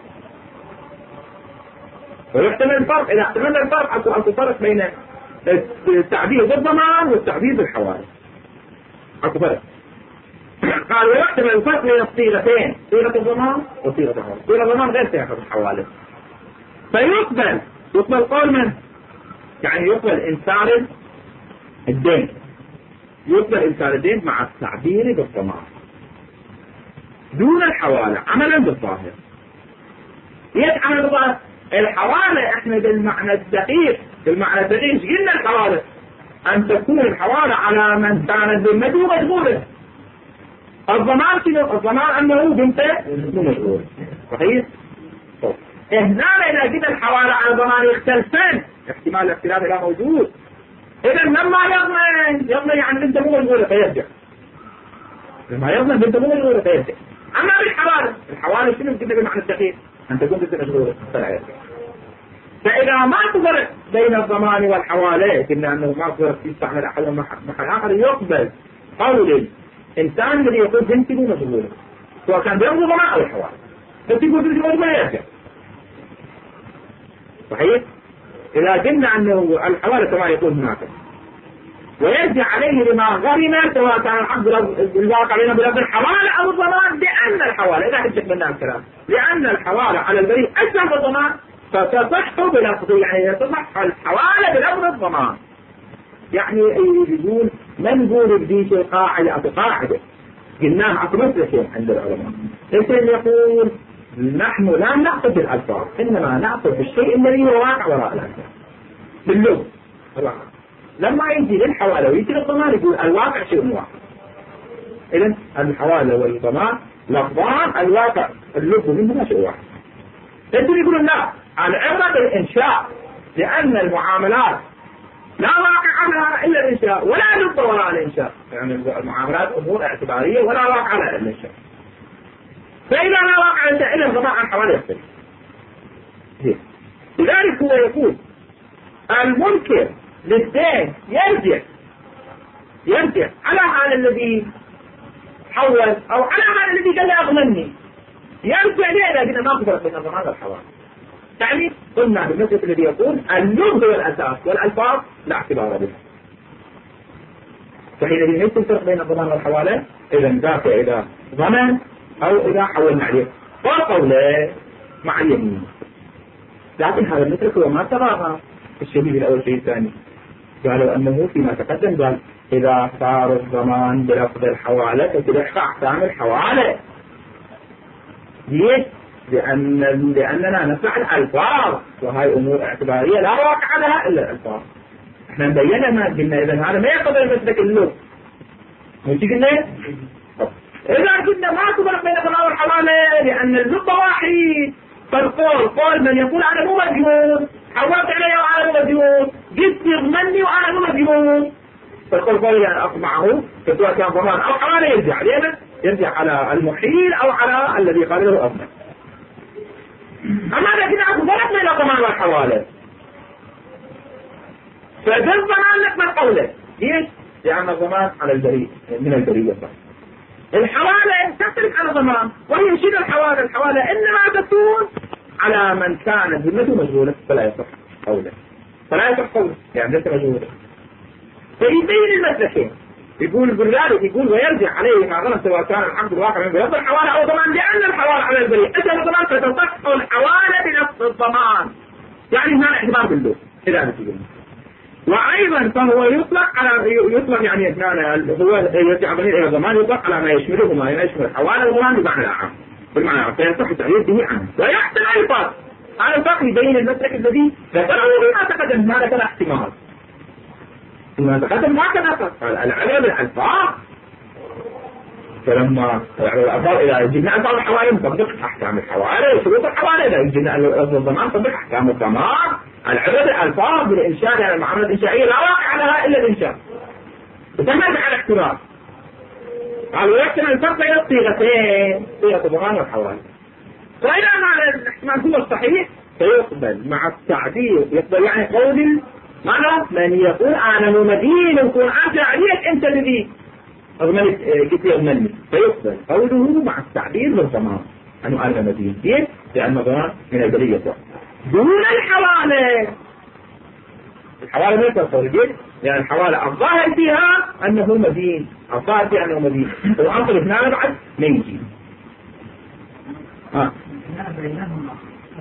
Speaker 1: ويحتمل الفرق، إذا احتمل الفرق أكو أكو فرق بين التعبير بالضمان والتعبير بالحوالة، أكو فرق. قال ويحتمل الفرق بين الصيغتين، صيغة الضمان وصيغة الحوالة. صيغة الضمان غير صيغة الحوالة. فيقبل يقبل قول من؟ يعني يقبل إنكار الدين، يقبل إنكار الدين مع التعبير بالضمان دون الحوالة عملا بالظاهر. ليش عمل بالظاهر؟ الحوالة احنا بالمعنى الدقيق، بالمعنى الدقيق قلنا الحوالة أن تكون الحوالة على من كانت ذمته مشغولة. الضمان شنو؟ الضمان أنه ذمته مشغول. صحيح؟ طيب هنا إذا جد الحوالة على الضمان يختلفان، احتمال الاختلاف لا موجود. إذا لما يضمن يضمن يعني بنت مو مشغولة فيرجع، لما يضمن بنت مو مشغولة فيرجع. أما بالحوالة، الحوالة شنو كده بمعنى الدقيق؟ أن تكون بنت مشغولة فلا يرجع. فإذا ما تفرق بين الضمان والحوالة، كنا أنه ما تفرق يستعمل أحد محل آخر، يقبل قول الإنسان الذي يقول بنتي مو مشغولة، سواء كان بين الضمان أو الحوالة، بس يقول بنتي مو مشغولة يرجع. صحيح؟ إذا قلنا أنه الحوالة كما يقول هناك ويرجع عليه لما غرم، سواء كان العقد الواقع بين بلفظ الحوالة أو الضمان، لأن الحوالة إذا حدث منا الكلام لأن الحوالة على البريء أشبه بالضمان فتصح بلفظه، يعني تصح الحوالة بلفظ الضمان. يعني يقول ما نقول بديش القاعدة أو قاعدة قلناها أكو مسلكين عند العلماء. لكن يقول نحن لا نأخذ بالألفاظ، إنما نأخذ بالشيء الذي هو واقع وراء الألفاظ باللغة. لما يجي للحوالة ويجي للضمان يقول الواقع شيء واحد. إذن الحوالة والضمان لفظان، الواقع اللغة منهما شيء واحد. لكن يقولون لا، العبرة بالإنشاء، لأن المعاملات لا واقع لها إلا الإنشاء ولا لغة وراء الإنشاء، يعني المعاملات أمور اعتبارية ولا واقع لها إلا الإنشاء. فإذا لا واقع إلا الضمان عن حوالة يختلف. لذلك هو يقول المنكر للدين يرجع يرجع على هذا الذي حول أو على هذا الذي قال أغنني، يرجع ليه لكن ما قدرت بين الضمان والحوالي. يعني قلنا بالنسبة الذي يقول اللغة هو الأساس والألفاظ لا اعتبار بها. فحينئذ ليس الفرق بين الضمان والحوالي إذا ذاك إذا ضمن أو إذا حولنا عليه والقولة مع اليمين. لكن هذا المترك هو ما تراها الشديد الأول شيء الثاني قالوا أنه فيما تقدم قال إذا صار الضمان بلفظ الحوالة فتلحق أحكام الحوالة. ليش؟ لأن لأننا نفعل الألفاظ وهي أمور اعتبارية لا واقع لها إلا الألفاظ. احنا مبينا ما قلنا إذا هذا ما يقبل المسلك اللغة. مش قلنا؟ إذا قلنا ما تفرق بين الضمان والحوالة لأن اللغة واحد. فالقول قول من يقول أنا مو مجنون حولت علي وأنا مو مجنون جبت يضمني وأنا مو مجنون. فالقول قول يعني أقمعه سواء كان ضمان أو حوالة يرجع لأنه يرجع على المحيل أو على الذي قال له أضمن. أما لكن أكو فرق بين الضمان والحوالة. فذا الضمان لك من قوله. ليش؟ لأن الضمان على البريء من البرية بس. الحوالة تختلف عن الضمان وهي شنو الحوالة؟ الحوالة إنما تكون على من كانت ذمته مشغولة فلا يصح قوله. فلا يصح قوله يعني ليس مشغولة. فيبين المسلكين يقول بالذات يقول ويرجع عليه مع ظن سواء كان الحمد الواقع من بلفظ الحوالة أو ضمان لأن الحوالة على البريء. أنت الضمان فتصح الحوالة بنفس الضمان. يعني هنا اعتبار باللغة إذا بتقول. وأيضا فهو يطلق على يطلق يعني اثنان هو يرجع إلى الضمان يطلق على ما يشمله ما يشمل الحوالة والضمان بمعنى العام بالمعنى العام فيصح التعبير به عنه. ويحتمل أيضا على الفرق بين المسلك الذي ذكره ما تقدم هذا كان احتمال. ما تقدم ما كان العلم الألفاظ. فلما الألفاظ إذا جبنا ألفاظ الحوالي نطبق أحكام الحوالي وشروط الحوالي إذا جبنا الضمان نطبق أحكام الضمان. العبد الألفاظ بالإنشاء يعني المعاملة الإنشائية لا واقع لها إلا الإنشاء. وتمت على الاحتمال. قالوا يحتمل الفرق بين الصيغتين صيغة الضمان والحوالي. فإذا هذا الاحتمال هو الصحيح فيقبل مع التعبير يقبل يعني قول معنى من يقول أنا مدين يكون أنت عليك أنت الذي أضمنت قلت يضمنني فيقبل قوله مع التعبير بالضمان أنه أنا مدين. ليش؟ لأن الضمان من البرية دون الحوالة. الحوالة ما يتصور ليش؟ لأن الحوالة الظاهر فيها أنه مدين الظاهر فيها أنه مدين والعنصر اثنان بعد ما يجي. ها
Speaker 3: بينهما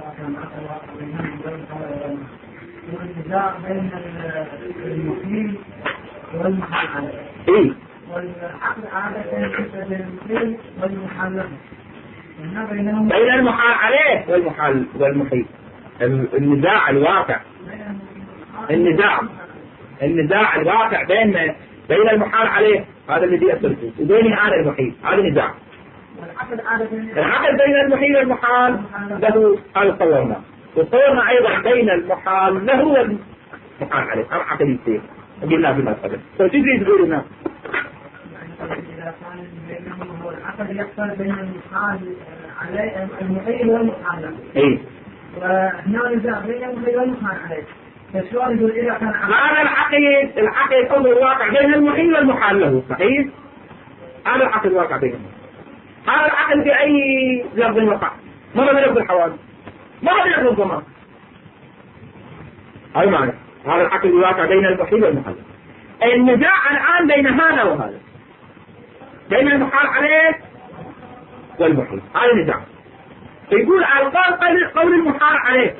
Speaker 3: والنزاع بين المحيل والمحال عليه.
Speaker 1: إيه؟
Speaker 3: والعقل عادة بين المحيل والمحال له.
Speaker 1: بين المحال عليه والمحال والمحيل. النزاع الواقع النزاع النزاع الواقع بين بين المحال عليه هذا الذي يصير وبيني أنا المحيل هذا النزاع. العقل بين المحيل والمحال له هذا صورنا وصورنا أيضا بين المحال له والمحال عليه هذا عقل يصير قلنا في المسألة. فتجري تقول لنا
Speaker 3: إذا كان بينهم هو العقل يحصل بين المحال عليه المحيل والمحال له.
Speaker 1: إيه.
Speaker 3: وهنا نزاع بين المحيل والمحال عليه. فالسؤال يقول إذا كان
Speaker 1: هذا العقل العقل أمر الواقع بين المحيل والمحال له صحيح؟ هذا العقل الواقع بينهم. هذا العقل بأي لفظ وقع مرة بلفظ الحوادث مرة بلفظ الضمان. هذا معنى هذا العقل الواقع بين المحيل والمحال. النزاع الآن بين هذا وهذا بين المحال عليه والمحيل هذا النزاع. يقول القول قول المحال عليه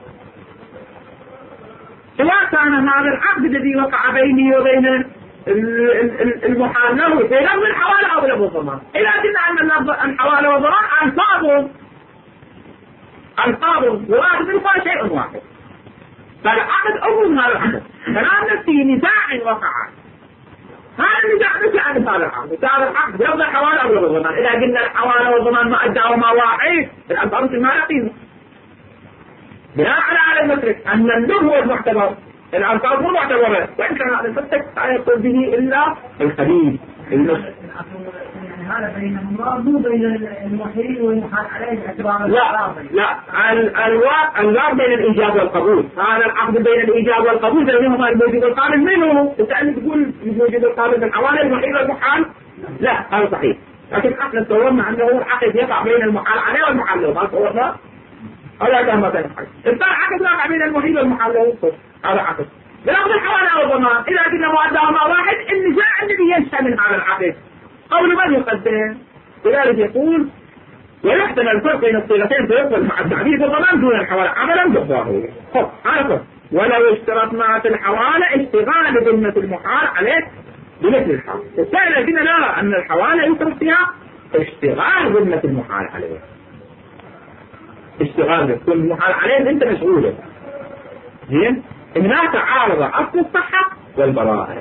Speaker 1: سواء كان هذا العقد الذي وقع بيني وبين المحال له في لفظ الحوالة أو لفظ الضمان. إذا قلنا أن لفظ الحوالة والضمان ألفاظ ألفاظ وواحد منها شيء واحد فالعقد أمر من هذا العقد فلا في نزاع وقع. هذا النزاع ليس عن هذا العقد هذا العقد لفظ الحوالة أو لفظ الضمان. إذا قلنا الحوالة والضمان ما أدى وما واحد الألفاظ ما يقين بناء على المدرك أن اللغة هو المعتبر الألفاظ مو معتبرة وإن كان هذا الفتك لا يقول به إلا الخليل النص.
Speaker 3: يعني هذا بينهما مو بين المحيل والمحال عليه باعتبار
Speaker 1: لا لا الواقع الواقع بين الإيجاب والقبول. هذا العقد بين الإيجاب والقبول بينهما الموجود القابل منه. أنت تقول الموجود القابل من حوالي المحيل والمحال لا هذا صحيح لكن احنا تصورنا انه العقد يقع بين المحال عليه والمحال له، ما تصورنا؟ هذا كان مثلا حق. الثاني عقد يقع بين المحيل والمحال له، هذا عقد. بناخذ الحوالة او الضمان، اذا كنا مؤداهما واحد النزاع الذي ينشأ من هذا العقد قول من يقدم. لذلك يقول ويحتمل الفرق بين الصيغتين فيقبل مع التعبير بالضمان دون الحوالة عملا بالظاهر. خب هذا ولو اشترطنا في الحوالة اشتغال ذمة المحال عليه بمثل الحال. الثاني لكن نرى ان الحوالة يشترط فيها اشتغال ذمة المحال عليه. اشتغال كل المحال عليه انت مشغولة. زين؟ هنا تعارض اصل الصحة والبراءة.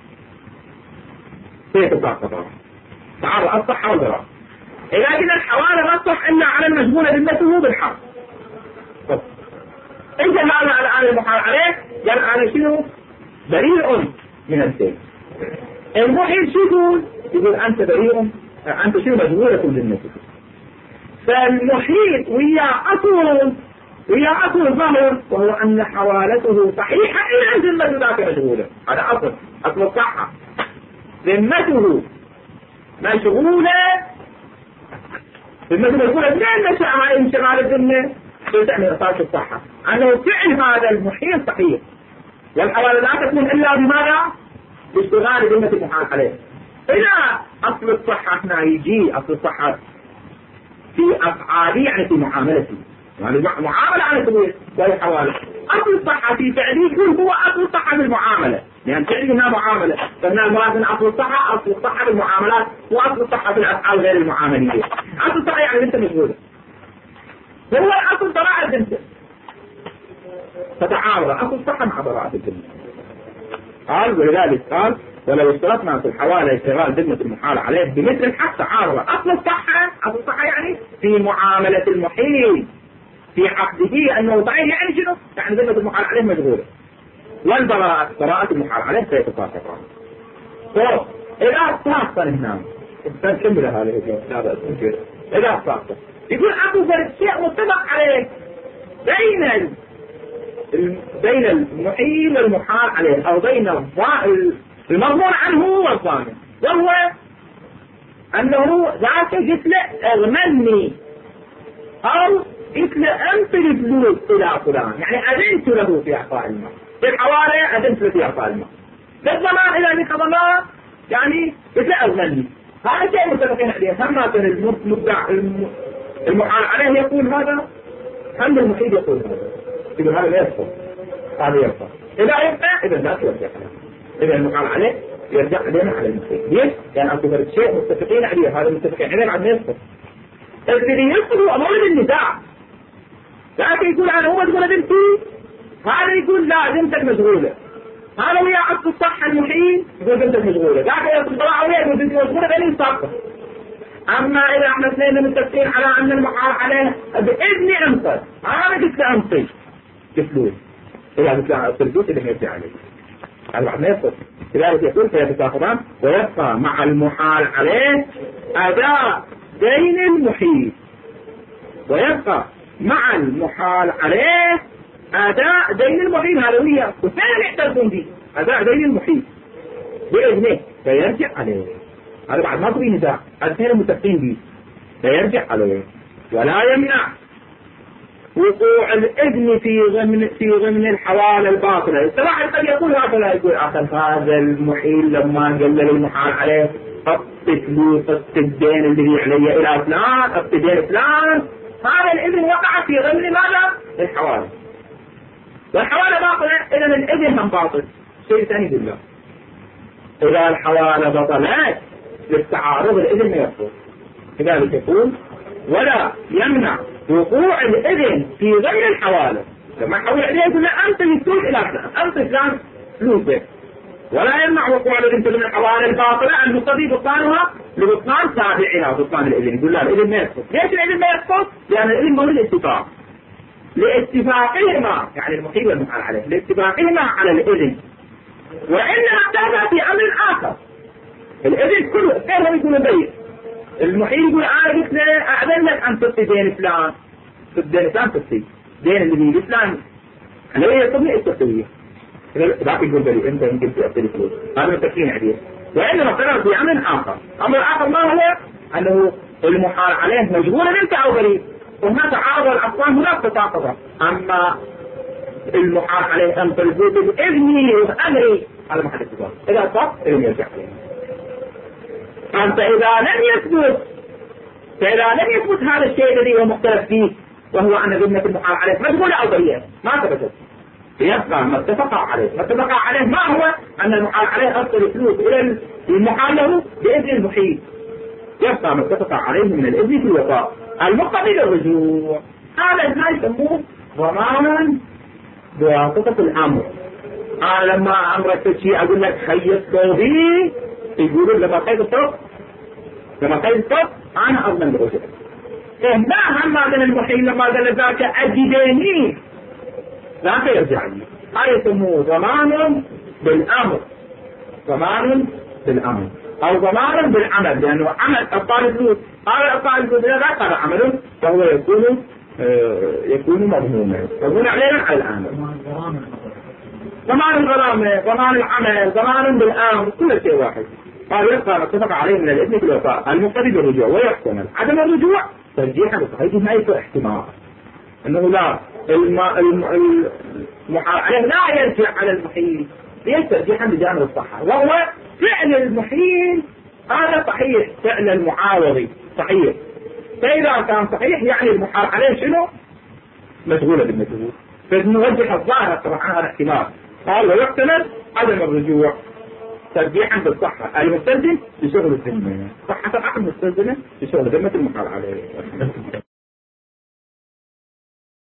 Speaker 1: كيف تتعارض؟ تعارض الصحة والبراءة. إذا كنا الحوالة لا تصح إلا على المشغول ذمته بالحق. طب إنت هذا الآن المحال عليه قال أنا شنو؟ بريء من الدين. المحيل شو يقول؟ يقول أنت بريء، أنت شنو مشغولة ذمته. فالمحيل ويا أصل ويا أصل الظاهر وهو أن حوالته صحيحة إلى ذمة ذاك مشغولة. هذا أصل أصل الصحة. ذمته مشغولة بالمثل يقول لأن نشأ على انشغال الذمة تعني إطاعة الصحة أنه فعل هذا المحيل صحيح، والحوالة لا تكون إلا بماذا؟ باشتغال ذمة المحال عليه. إذا أصل الصحة هنا يجي أصل الصحة في أفعالي يعني في معاملتي، يعني معاملة على سبيل وهي حوالة. أصل الصحة في فعلي يكون هو أصل الصحة بالمعاملة، لأن فعلي هنا معاملة، فهنا المراد من أصل الصحة أصل الصحة بالمعاملات وأصل الصحة بالأفعال غير المعاملية. أصل الصحة يعني أنت مشغولة، وهو أصل براءة الذمة، فتعارض أصل الصحة مع براءة الذمة. قال ولذلك قال ولو اشترطنا في الحوالة اشتغال ذمة المحال عليه بمثل الحق تعارض أصل الصحة أصل الصحة يعني في معاملة المحيل في عقده أنه صحيح يعني شنو؟ يعني ذمة المحال عليه مشغولة، والبراءة براءة المحال عليه سيتفاقطان. طيب إذا صاحت هنا كمل هذه هذا إذا صاحت يقول أبو فرد شيء متفق عليه بين بين المحيل والمحال عليه أو بين المضمون عنه والضامن، وهو أنه ذاك قلت له اغمني أو قلت له أنت الفلوس إلى فلان، يعني أذنت له في إعطاء المال. في الحوالة أذنت له في إعطاء المال. بالضمان إذا بك ضمان يعني قلت له اغمني. هذا شيء متفقين عليه. هم كان المدعى المحال عليه يقول هذا، هم المحيل يقول هذا. يقول هذا لا يصح، هذا يصح. إذا يبقى إذا لا ترجع عليه. إذا المحال عليه يرجع علينا على المحيل. ليش؟ لأن أنتم فرد شيء متفقين عليه، هذا متفقين عليه عن يصح. الذي يصل أمر النزاع. لكن يقول أنا هو تقول بنتي، هذا يقول لا بنتك مشغولة. هذا ويا عقد الصحة المحيل يقول بنتك مشغولة. لكن يصل الطلاع ويا يقول بنتي مشغولة بني صاحبة. أما إذا احنا اثنين متفقين على أن المحال عليه بإذن أنصر، أنا قلت له أنصر بفلوس. إذا قلت له أنصر فلوس اللي يرجع عليه. هذا بعد ما يصل. لذلك يقول فيتساقطان ويبقى مع المحال عليه أداء دين المحيل، ويبقى مع المحال عليه أداء دين المحيل. هذا هي وثاني يحتاجون به أداء دين المحيل بإذنه فيرجع عليه. هذا بعد ما في نزاع، الاثنين المتفقين به فيرجع عليه. ولا يمنع وقوع الإذن في ضمن في ضمن الحوالة الباطلة. الصراحة قد يقول هذا يقول أخذ هذا المحيل لما قال المحال عليه قط فلوس قط الدين الذي علي إلى فلان قط دين فلان، هذا الإذن وقع في ضمن ماذا؟ الحوالة. والحوالة باطلة إذا الإذن هم باطل. شيء ثاني بالله إذا الحوالة بطلت للتعارض الإذن ما يحصل. لذلك يقول ولا يمنع وقوع الإذن في غير الحوالة. لما حول عليه يقول لا أنت الفلوس إلى فلان أنت فلان فلوسك. ولا يمنع وقوع الإذن في الحوالة الباطلة المقتضي بطلانها لبطلان تابعها بطلان الإذن. يقول لا الإذن ما يسقط. ليش الإذن ما يسقط؟ لأن الإذن مو الاتفاق، لاتفاقهما يعني المحيل والمحال عليه لاتفاقهما على الإذن، وإنما تابع في أمر آخر. الإذن كله غيرهم يقولوا بيت. المحيل يقول أنا قلت له أعذن لك أن تطي دين فلان، دين فلان تطي دين اللي فلان عليه يطلع التسوية. ذاك يقول بلي أنت يمكن تأتي الفلوس، هذا متفقين عليه. وإنما تابع في أمر آخر. أمر آخر ما هو؟ أنه المحال عليه مجبور أنت أو بريء، وهناك تعارض الأقوال هناك تتعاطض. أما المحال عليه أن تلزم بإذني وأمري هذا ما حد يتفضل، إذا صح لم يرجع عليه. أنت إذا لم يثبت فإذا لم يثبت هذا الشيء الذي هو مختلف فيه، وهو أن ذمة المحال عليه مجبولة أو بريئة، ما ثبتت، يبقى ما اتفق عليه. ما اتفق عليه ما هو أن المحال عليه أصل الفلوس إلى المحال له بإذن المحيل، يبقى ما اتفق عليه من الإذن في الوفاء المقتضي للرجوع. هذا ما يسموه ضمان بواسطة الأمر. أنا لما أمرك شيء أقول لك خيط صوبي، يقولون لما خيط الصوب لما خيط الصوب أنا أضمن بالرجوع. لا هم هذا المحيل لما قال ذاك أجدني لا يرجع لي. هذا يسموه ضمان بالأمر، ضمان بالأمر أو ضمان بالعمل، لأنه عمل أبطال الفلوس، هذا أبطال الفلوس إذا ذكر عمله فهو يكون آه يكون مضمونا يكون علينا على الآن. ضمان الغرامة، ضمان العمل، ضمان بالأمر، كل شيء واحد. هذا يبقى متفق عليه من الإذن في الوفاء المقتضي بالرجوع، ويحتمل عدم الرجوع ترجيحا بصحيح ما يكون احتمال أنه لا المحال عليه لا يرجع على المحيل، ليس ترجيحا بجانب الصحة، وهو فعل المحيل هذا صحيح، فعل المعاوضي صحيح. فإذا كان صحيح يعني المحال عليه شنو؟ مشغولة بالمجهول، فنرجح الظاهر طبعا هذا احتمال. قال ويحتمل عدم الرجوع ترجيحا بالصحة المستلزم بشغل الذمة، صحة العقل المستلزمة بشغل ذمة المحال عليه.